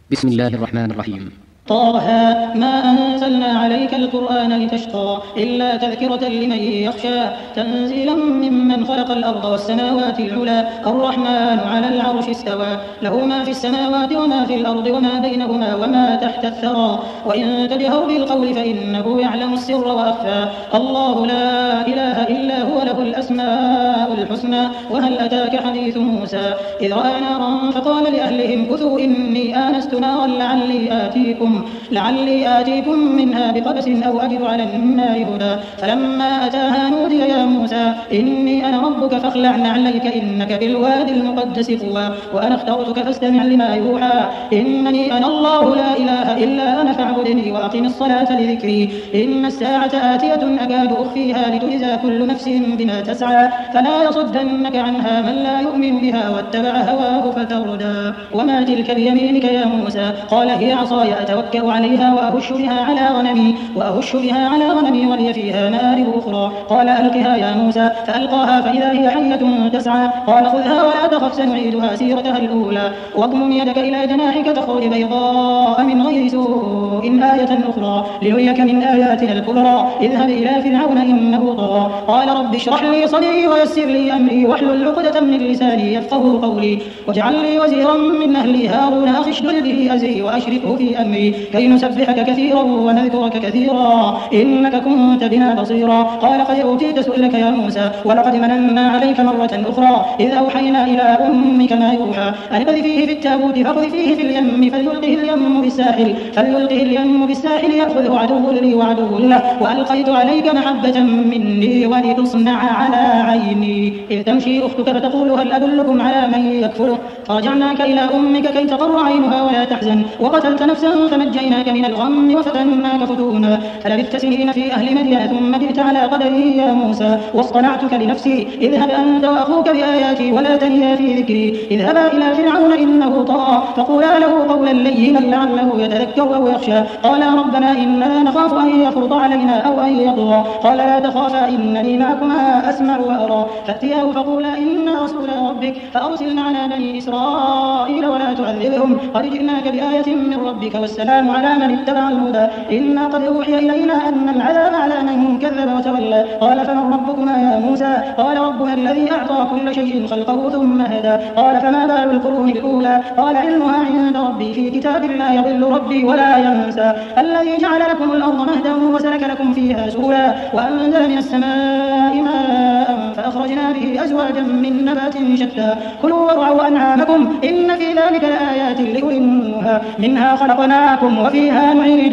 بسم الله الرحمن الرحيم. طه ما أنزلنا عليك القرآن لتشقى إلا تذكرة لمن يخشى تنزيلا ممن خلق الأرض والسماوات العلى الرحمن على العرش استوى له ما في السماوات وما في الأرض وما بينهما وما تحت الثرى وإن تجهر بالقول فإنه يعلم السر وأخفى الله لا إله إلا هو له الأسماء الحسنى وهل أتاك حديث موسى إذ رأى نارا فقال لأهلهم كثوا إني آنست نارا لعلي آتيكم منها بقبس أو أجد على النار هدى فلما أتاها نودي يا موسى إني أنا ربك فاخلع عليك إنك بالوادي المقدس طوى وأنا اخترتك فاستمع لما يوحى إنني أنا الله لا إله إلا أنا فاعبدني وأقم الصلاة لذكري إن الساعة آتية أكاد أخفيها لتجزى كل نفس بما تسعى فلا يصدنك عنها من لا يؤمن بها واتبع هواه فتردى وما تلك بيمينك يا موسى قال هي عصاي أتوكأ عليها وأهش بها على غنمي ولي فيها مآرب أخرى قال ألقها يا موسى فألقاها فإذا هي حية تسعى قال خذها ولا تخف سنعيدها سيرتها الأولى واضمم يدك إلى جناحك تخرج بيضاء من غير سوء آية أخرى لنريك من آياتنا الكبرى اذهب إلى فرعون إنه طغى قال رب اشرح لي صدري ويسر لي أمري واحلل عقدة من لساني يفقهوا قولي واجعل لي وزيرا من أهلي هارون أخي اشدد به أزري وأشركه في أمري كي نسبحك كثيرا ونذكرك كثيرا إنك كنت بنا بصيرا قال قد أوتيت سؤلك يا موسى ولقد مننا عليك مرة أخرى إذ أوحينا إلى أمك ما يوحى أن اقذفيه في التابوت فاقذفيه في اليم فليلقه اليم بالساحل يأخذه عدو لي وعدو له وألقيت عليك محبة مني ولتصنع على عيني إذ تمشي أختك فتقول هل أدلكم على من يكفره فرجعناك إلى أمك كي تقر عينها ولا تحزن وقتلت نفسا فنجيناك من الغم وفتناك فتونا فلبثت سنين في أهل مدين ثم جئت على قدري يا موسى واصطنعتك لنفسي اذهب أنت وأخوك بآياتي ولا تنيا في ذكري اذهبا إلى فرعون إنه طغى فقولا له قولا لينا لعله يتذكر أو يخشى قالا ربنا إننا نخاف أن يفرط علينا أو أن يطغى قال لا تخافا إنني معكما أسمع وأرى فأتياه فقولا إنا رسول ربك فأرسل معنا بني إسرائيل ولا تعذبهم قد جئناك بآية من ربك والسلام على من اتبع الهدى إنا قد أوحي إلينا أن العذاب على من كذب وتولى قال فمن ربكما يا موسى قال ربنا الذي أعطى كل شيء خلقه ثم هدى قال فما بال القرون الأولى قال علمها عند ربي في كتاب لا يضل ربي ولا ينسى الذي جعل لكم الأرض مهدا وسلك لكم فيها سبلا وأنزل من السماء ماء فأخرجنا به أزواجا من نبات شتى كلوا وارعوا أنعامكم إن في ذلك لآيات لأولي النهى منها خلقناكم وفيها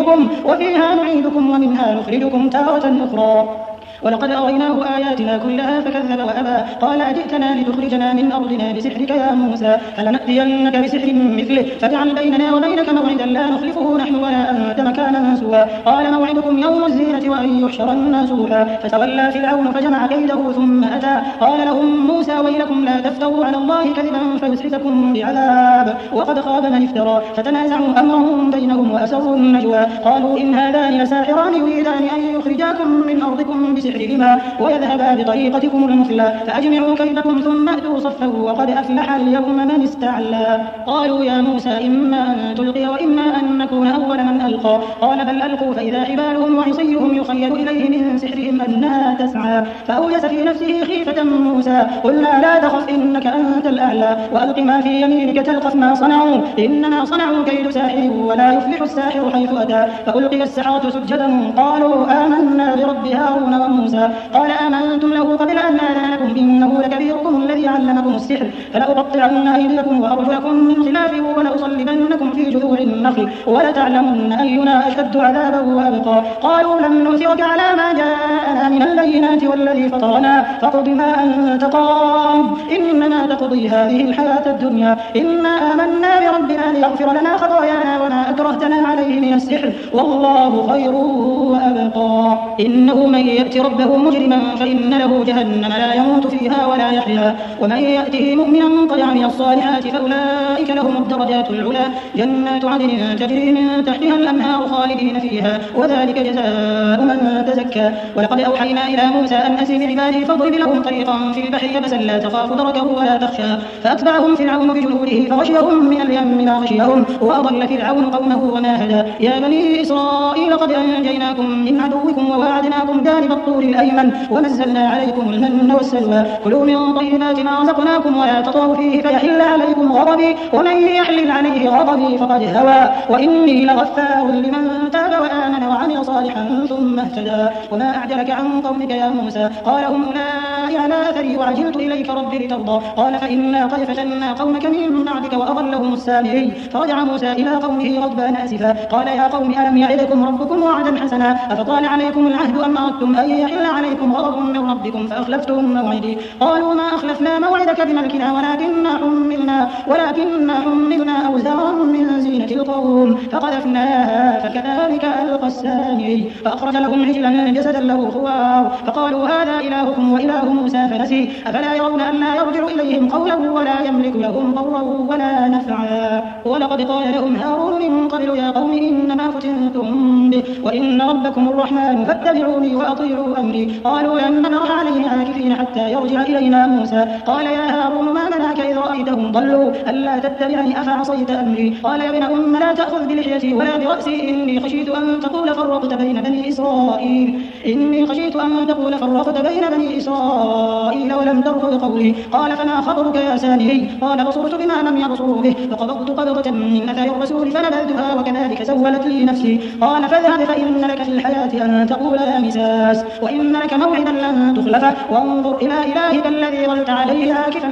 نعيدكم ومنها نخرجكم تارة أخرى ولقد أريناه آياتنا كلها فكذب وأبى قال أجئتنا لتخرجنا من أرضنا بسحرك يا موسى فلنأتينك بسحر مثله فاجعل بيننا وبينك موعدا لا نخلفه نحن ولا أنت مكانا سوى قال موعدكم يوم الزينة وأن يحشر الناس ضحى فتولى فرعون فجمع كيده ثم أتى قال لهم موسى ويلكم لا تفتروا على الله كذبا فيسحتكم بعذاب وقد خاب من افترى فتنازعوا أمرهم بينهم وأسروا النجوى قالوا إن هذان لساحران يريدان أن يخرجاكم من أرضكم بسحرهما ويذهبا بطريقتكم المثلى فأجمعوا كيدكم ثم أتوا صفا وقد أفلح اليوم من استعلى قالوا يا موسى إما أن تلقي وإما أن نكون أول من ألقى قال بل ألقوا فإذا حبالهم وعصيهم يخيل إليه من سحرهم أنها تسعى فأوجس في نفسه خيفة موسى قلنا لا تخف إنك أنت الأعلى وألق ما في يمينك تلقف ما صنعوا إنما صنعوا كيد ساحر ولا يفلح الساحر حيث أتى فألقي السحرة سجدا قالوا آمنا برب هارون وموسى قال آمنتم له قبل أن آذن لكم إنه لكبيركم الذي علمكم السحر فلأقطعن أيديكم وأرجلكم من خلاف ولأصلبنكم في جذوع النخل ولتعلمن أينا أشد عذابا وأبقى قالوا لن نؤثرك على ما جاءنا من البينات والذي فطرنا فاقض ما أنت قاض إنما تقضي هذه الحياة الدنيا إنا آمنا بربنا ليغفر لنا خطايانا وما أكرهتنا عليه من السحر والله خير وأبقى. إنه من يأت ربه مجرما فإن له جهنم لا يموت فيها ولا يحيا ومن يأته مؤمنا قد عمل الصالحات فأولئك لهم الدرجات العلى جنات عدن تجري من تحتها الأنهار خالدين فيها وذلك جزاء من تزكى. ولقد أوحينا إلى موسى أن أسر بعبادي فاضرب لهم طريقا في البحر يبسا لا تخاف دركه ولا تخشى فأتبعهم فرعون بجنوده فغشيهم من اليم ما غشيهم وأضل فرعون قومه وما هدى. يا بني إسرائيل قد أنجيناكم من عدوكم وواعدناكم جانب الطور الأيمن ونزلنا عليكم المن والسلوى كلوا من طيبات ما رزقناكم ولا تطغوا فيه فيحل عليكم غضبي ومن يحلل عليه غضبي فقد هوى وإني لغفار لمن تاب وآمن وعمل صالحا ثم اهتدى. وما أعجلك عن قومك يا موسى قال هم أولئك على أثري وعجلت إليك ربي لترضى قال فإنا قد فتنا قومك من بعدك وأضلهم السامري. فرجع موسى إلى قومه غضبان آسفا قال يا قوم ألم يعدكم ربكم وعدا حسنا أفطال عليكم العهد أم أردتم أن يحل عليكم غضب من ربكم فأخلفتم موعدي. قالوا ما أخلفنا موعدك بملكنا ولكننا حملنا أوزارا من زينة القوم فقذفناها فكذلك ألقى السامري فأخرج لهم عجلا جسدا له خوار فقالوا هذا إلهكم وإله موسى فنسي أفلا يرون أن لا يرجع إليهم قولا ولا يملك لهم ضرا ولا نفعا. ولقد قال لهم هارون من قبل يا قوم إنما فتنتم به وإن ربكم الرحمن فاتبعوني وأطيعوا أمري. قالوا لن نبرح عليه عاكفين حتى يرجع إلينا موسى. قال يا هارون ما منعك إذ رأيتهم ضلوا ألا تتبعني أفعصيت أمري. قال يا ابن أم لا تأخذ بلحيتي ولا برأسي إني خشيت أن تقول فرقت بين بني إسرائيل ولم ترفض قولي. قال فما خبرك يا سامري. قال بصرت بما لم يبصروا به فقبضت قبضة من أثر الرسول فنبذتها وكذلك سولت لي نفسي. قال فاذهب فإن لك في الحياة أن تقول لا مساس وإن لك موعدا لن تخلفه وانظر إلى إلهك الذي ظلت عليه عاكفا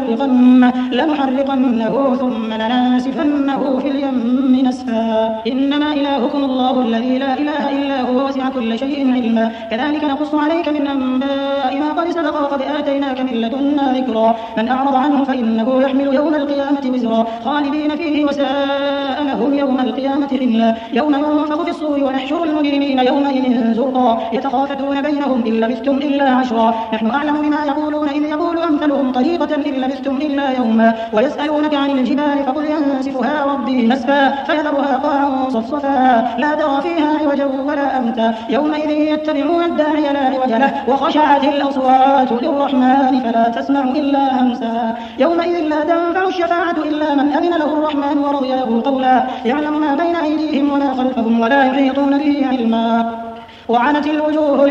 لنحرقنه ثم لننسفنه في اليم نسفا. إنما إلهكم الله الذي لا إله إلا هو وسع كل شيء علما كذلك نقص عليك من أنباء ما قد سبق وقد آتيناك من لدنا ذكرا. من أعرض عنه فإنه يحمل يوم القيامة وزرا خالدين فيه وساء لهم يوم القيامة حملا. يوم ينفخ في الصور ونحشر المجرمين يومئذ زرقا يتخافتون بينهم إن لبثتم إلا عشرا نحن أعلم بما يقولون إذ يقول أمثلهم طريقة إن لبثتم إلا يوما ويسألونك عن الجبال فقل ينسفها ربي نسفا فيذرها قاعا صفصفا لا ترى فيها عوجا ولا أمتا يومئذ يتبعون الداعي لا عوج له وخشعت الأصوات للرحمن فلا تسمع إلا همسا. يومئذ لا تنفع الشفاعة إلا من أذن له الرحمن ورضي له قولا يعلم ما بين أيديهم وما خلفهم ولا يحيطون به علما. وعنت الوجوه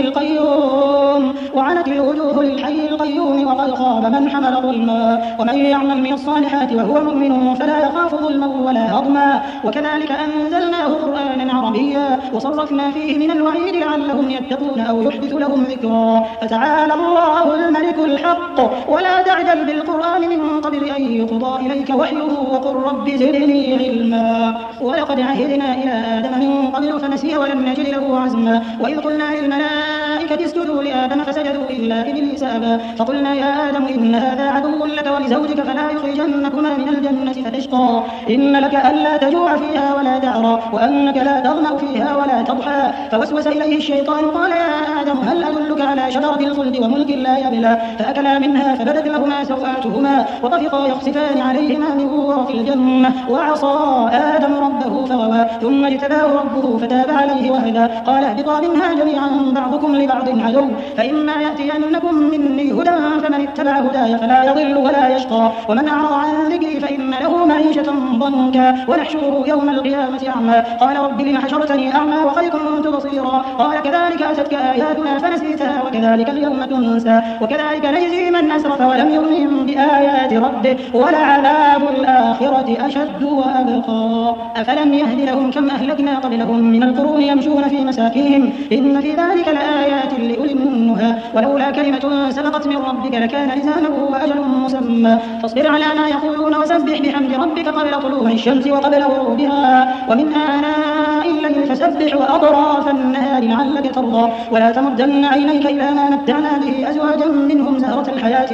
للحي القيوم وقد خاب من حمل ظلما ومن يعمل من الصالحات وهو مؤمن فلا يخاف ظلما ولا هضما. وكذلك أنزلناه قرآنا عربيا وصرفنا فيه من الوعيد لعلهم يتقون أو يحدث لهم ذكرا. فتعالى الله الملك الحق ولا تعجل بالقرآن من قبل أن يقضى إليك وحيه وقل رب زدني علما. ولقد عهدنا إلى آدم من قبل فنسي ولم نجد له عزما. وإذ قلنا للملائكة اسجدوا لآدم فسجدوا إلا إبليس أبى فقلنا يا آدم إن هذا عدو لك ولزوجك فلا يخرجنكما من الجنة فتشقى. إن لك ألا تجوع فيها ولا تعرى وأنك لا تظمأ فيها ولا تضحى. فوسوس إليه الشيطان قال يا آدم هل أدلك على شجرة الخلد وملك لا يبلى. فأكلا منها فبدت لهما سوآتهما وطفقا يخصفان عليهما من ورق الجنة وعصى آدم ربه فغوى ثم اجتباه ربه فتاب عليه وهدى. قال اهبطا منها جميعا بعضكم لبعض عدو فإما يأتينكم مني هدى فمن اتبع هداي فلا يضل ولا يشقى ومن أعرض عن ذكري فإن له معيشة ضنكا ونحشره يوم القيامة أعمى. قال رب لم حشرتني أعمى وقد كنت بصيرا. قال كذلك أتتك آياتنا فنسيتها وكذلك اليوم تنسى. وكذلك نجزي من أسرف ولم يؤمن بآيات ربه ولعذاب الآخرة أشد وأبقى. أفلم يهد لهم كم أهلكنا قبلهم من القرون يمشون في مساكنهم إن في ذلك لآيات لأولي النهى ولولا كلمة سبقت من ربك لكان لزاما وأجل مسمى. فاصبر على ما يقولون وسبح بحمد ربك قبل طلوع الشمس وقبل غروبها ومن آناء الليل فسبح وأطراف النهار لعلك ترضى. ولا تمدن عينيك إلى ما متعنا به أزواجا منهم زهرة الحياة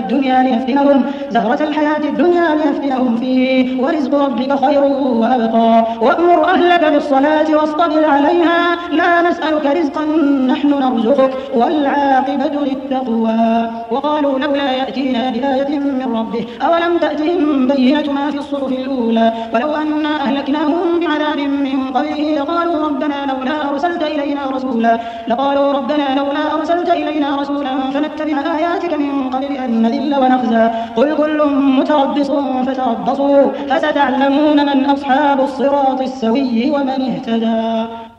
الدنيا لنفتنهم فيه ورزق ربك خير وأبقى. وأمر أهلك أهلك بالصلاة واصطبر عليها لا نسألك رزقا نحن نرزقك والعاقبة للتقوى. وقالوا لولا يأتينا بآية من ربه أولم تأتهم بينة ما في الصحف الأولى ولو أنا أهلكناهم بعذاب من قبله لقالوا ربنا لولا أرسلت إلينا رسولا فنتبع آياتك من قبل أن نذل ونخزى قل كل متربص فتربصوا فستعلمون من أصحاب الصراط السوي ومن اهتدى.